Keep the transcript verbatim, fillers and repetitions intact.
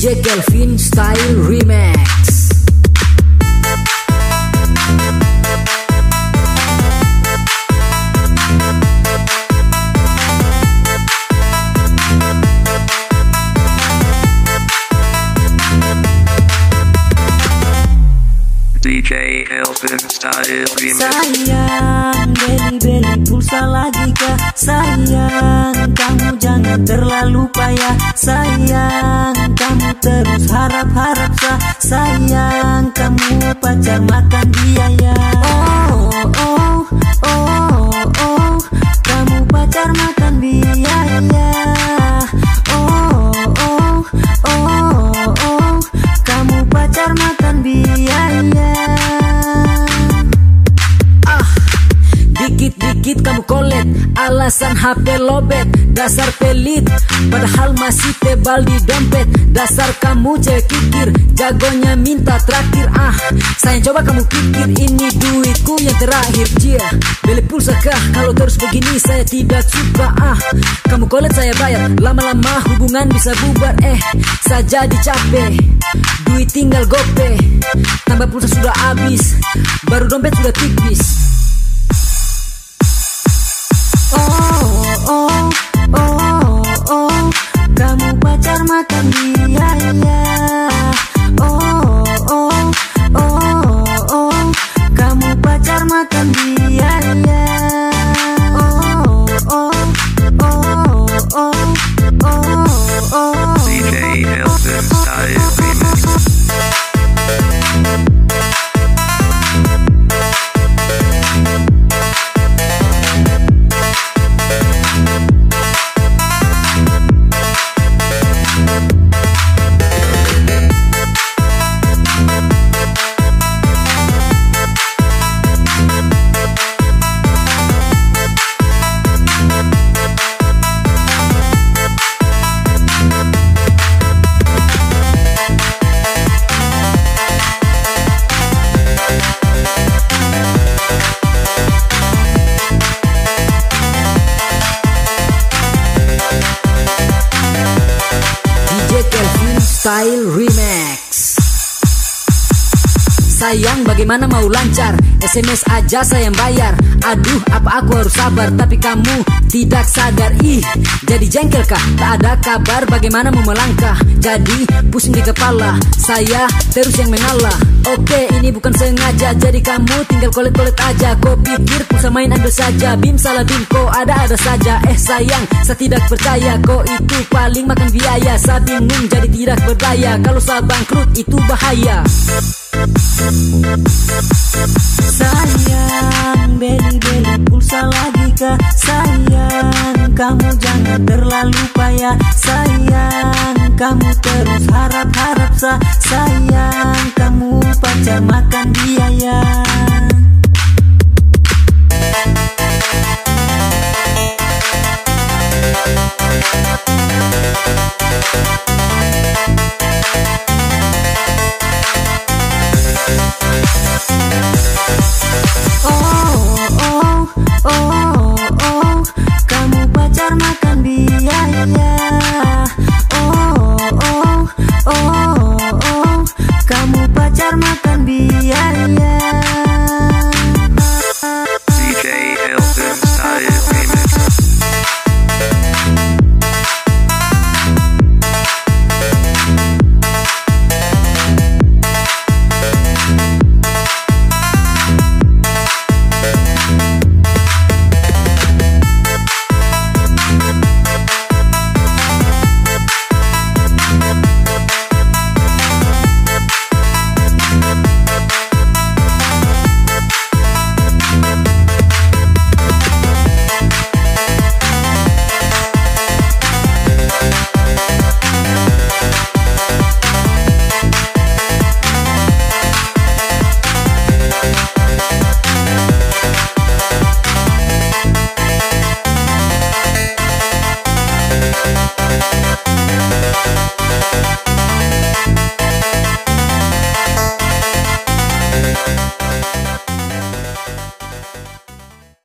J Kelvin Style Remix. D J Kelvin Style Remix. Sayang, beli-beli pulsa lagi kah? Sayang, kamu jangan terlalu payah. Sayang, kamu terus harap-harap sah. Sayang, kamu pacar makan biaya. Oh, oh, oh, oh, kamu pacar makan biaya. Oh, oh, oh, oh, kamu pacar makan biaya. Dikit-dikit kamu kolet, alasan H P lobet. Dasar pelit, padahal masih tebal di dompet. Dasar kamu cewek kikir, jagonya minta traktir. Ah, sayang coba kamu pikir, ini duitku yang terakhir. Jia, beli pulsa kah? Kalau terus begini saya tidak suka. Ah, kamu kolet saya bayar, lama-lama hubungan bisa bubar. Eh, saya jadi capek, duit tinggal gope. Tambah pulsa sudah habis, baru dompet sudah tipis. Oh, oh, oh, oh, kamu pacar makan biaya. Oh, oh, oh, oh, kamu pacar makan biaya. Oh, oh, oh, oh, oh, oh. D J Kelvin Style Remix. Style Remix. Sayang bagaimana mau lancar, S M S aja sayang bayar. Aduh apa aku harus sabar, tapi kamu tidak sadar. Ih jadi jengkel kah? Tak ada kabar bagaimana mau melangkah. Jadi pusing di kepala, saya terus yang mengalah. Oke ini bukan sengaja, jadi kamu tinggal kolet-kolet aja. Kau pikir pulsa main ambil saja, bim salah bim kau ada-ada saja. Eh sayang saya tidak percaya, kau itu paling makan biaya. Saya bingung jadi tidak berdaya, kalau saya bangkrut itu bahaya. Sayang, beli-beli pulsa lagi kah? Sayang, kamu jangan terlalu payah. Sayang, kamu terus harap-harap sah. Sayang, kamu pacar makan biaya.